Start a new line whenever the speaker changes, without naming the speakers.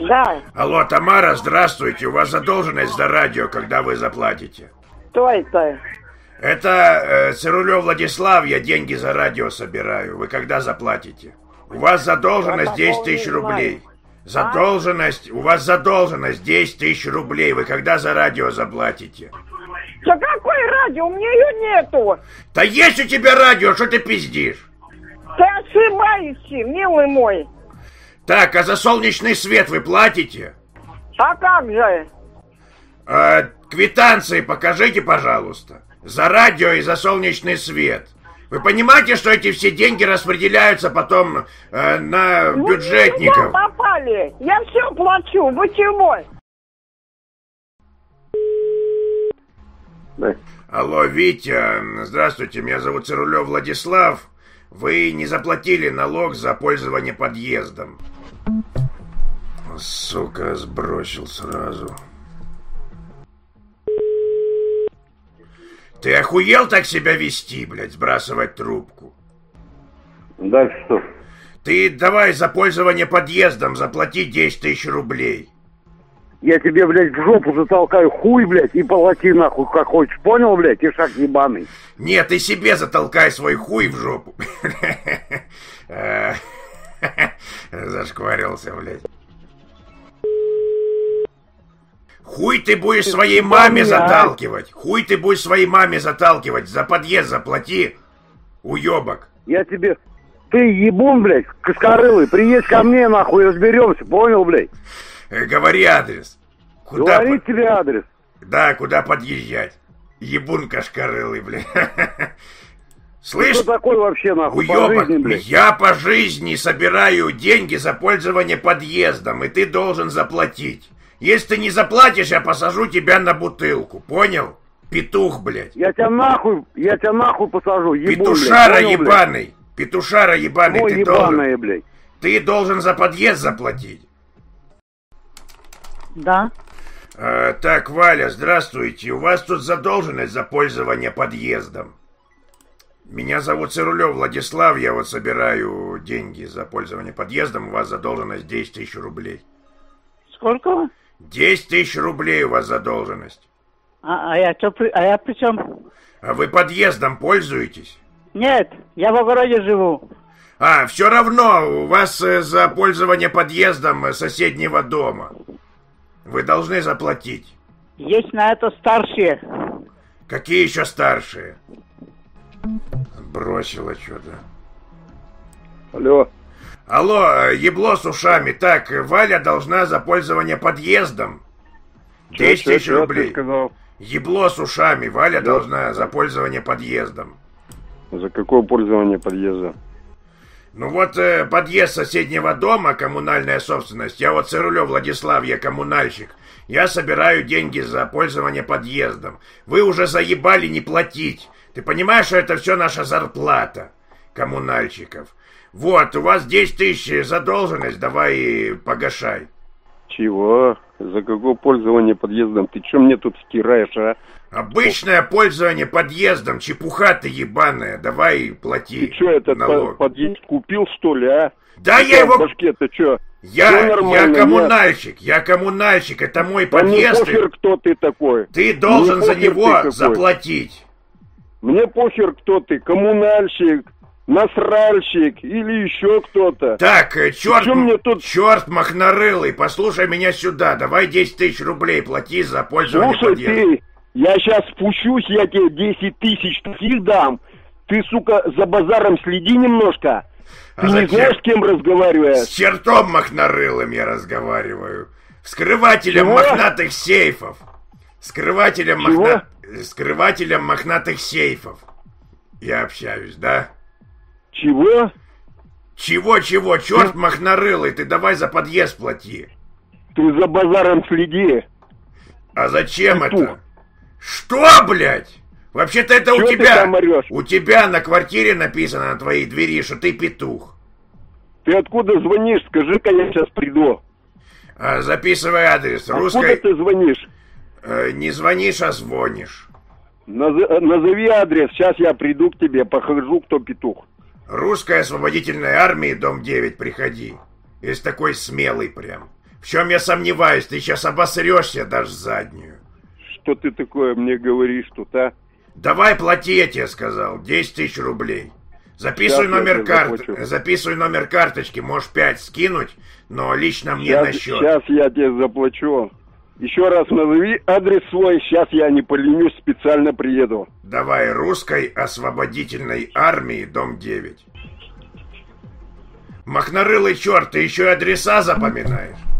Да.
Алло, Тамара, здравствуйте. У вас задолженность за радио, когда вы заплатите?
Кто это?
Это Цирулев Владислав, я деньги за радио собираю. Вы когда заплатите? У вас задолженность 10 тысяч рублей. Задолженность, у вас задолженность 10 тысяч рублей. Вы когда за радио заплатите?
Да какое радио? У меня ее нету.
Да есть у тебя радио, что ты пиздишь?
Ты ошибаешься, милый мой.
Так, а за солнечный свет вы платите?
А как же?
Квитанции покажите, пожалуйста. За радио и за солнечный свет. Вы понимаете, что эти все деньги распределяются потом на бюджетников?
Вы попали. Я все плачу. Вы чего?
Да.
Алло, Витя, здравствуйте, меня зовут Цирулев Владислав. Вы не заплатили налог за пользование подъездом. Сука, сбросил сразу. Ты охуел так себя вести, блядь, сбрасывать трубку?
Дальше что?
Ты давай за пользование подъездом заплати 10 тысяч рублей.
Я тебе, блядь, в жопу затолкаю хуй, блядь, и полоти нахуй, как хочешь. Понял, блядь, ишак ебаный?
Нет, ты себе затолкай свой хуй в жопу. Зашкварился, блядь. Хуй ты будешь своей маме заталкивать. Хуй ты будешь своей маме заталкивать. За подъезд заплати, уебок.
Я тебе... Ты ебун, блядь, кошкарылый, приедь ко мне, нахуй, разберемся, понял, блядь?
Говори адрес. Куда
Говори тебе адрес.
Да, куда подъезжать. Ебун кошкарылый, блядь. Слышь,
ты кто такой вообще, нахуй,
уебок,
по жизни, блядь?
Я по жизни собираю деньги за пользование подъездом, и ты должен заплатить. Если ты не заплатишь, я посажу тебя на бутылку, понял? Петух, блядь.
Я тебя нахуй посажу, ебун,
Петушара,
блядь, понял,
ебаный. Блядь? Петушара ебаный,
ой,
ты
ебаная,
должен.
Блядь.
Ты должен за подъезд заплатить.
Да.
Так, Валя, здравствуйте. У вас тут задолженность за пользование подъездом. Меня зовут Цирулев Владислав, я вот собираю деньги за пользование подъездом. У вас задолженность 10 тысяч рублей.
Сколько?
10 тысяч рублей у вас задолженность.
А я при чем?
А вы подъездом пользуетесь?
Нет, я в огороде живу.
Все равно у вас за пользование подъездом соседнего дома. Вы должны заплатить.
Есть на это старшие.
Какие еще старшие? Бросила что-то.
Алло.
Алло, ебло с ушами. Так, Валя должна за пользование подъездом 10 тысяч рублей. Ебло с ушами. Валя должна за пользование подъездом.
За какое пользование подъезда?
Ну вот подъезд соседнего дома, коммунальная собственность. Я вот Цирулев Владислав, я коммунальщик. Я собираю деньги за пользование подъездом. Вы уже заебали не платить. Ты понимаешь, что это все наша зарплата коммунальщиков? Вот, у вас 10 тысяч задолженность, давай погашай.
Чего? За какое пользование подъездом? Ты что мне тут стираешь, а?
Обычное пользование подъездом, чепуха ты ебаная, давай плати.
Ты что, этот
налог.
подъезд купил, что ли, а?
Да
ты
я его...
В башке, ты что?
Я коммунальщик, это мой подъезд.
Мне похер, кто ты такой.
Ты должен за него заплатить.
Мне похер, кто ты, коммунальщик, насральщик или еще кто-то.
Так,
тут...
черт махнорылый, послушай меня сюда, давай 10 тысяч рублей плати за пользование подъездом.
Слушай, ты, я сейчас спущусь, я тебе 10 тысяч таких дам. Ты, сука, за базаром следи немножко. Ты не знаешь, с кем разговариваешь?
С чертом махнорылым я разговариваю. Вскрывателем мохнатых сейфов. Скрывателем мохнатых сейфов. Я общаюсь, да?
Чего?
Чего? Черт махнорылый, ты давай за подъезд плати.
Ты за базаром следи.
А зачем это? Что, блядь? Вообще-то это у тебя на квартире написано на твоей двери, что ты петух.
Ты откуда звонишь? Скажи-ка, я сейчас приду.
Записывай адрес.
Откуда ты звонишь?
Не звонишь, а звонишь.
Назови адрес, сейчас я приду к тебе, покажу, кто петух.
Русская освободительная армия, дом 9, приходи. Если такой смелый прям. В чем я сомневаюсь, ты сейчас обосрешься, дашь заднюю.
Что ты такое мне говоришь тут, а?
Давай плати, я тебе сказал, 10 тысяч рублей. Записывай номер карточки, можешь 5 скинуть, но лично мне на счет.
Сейчас я тебе заплачу. Еще раз назови адрес свой, сейчас я не поленюсь, специально приеду.
Давай, Русской освободительной армии, дом 9. Махнарылый черт, ты еще и адреса запоминаешь?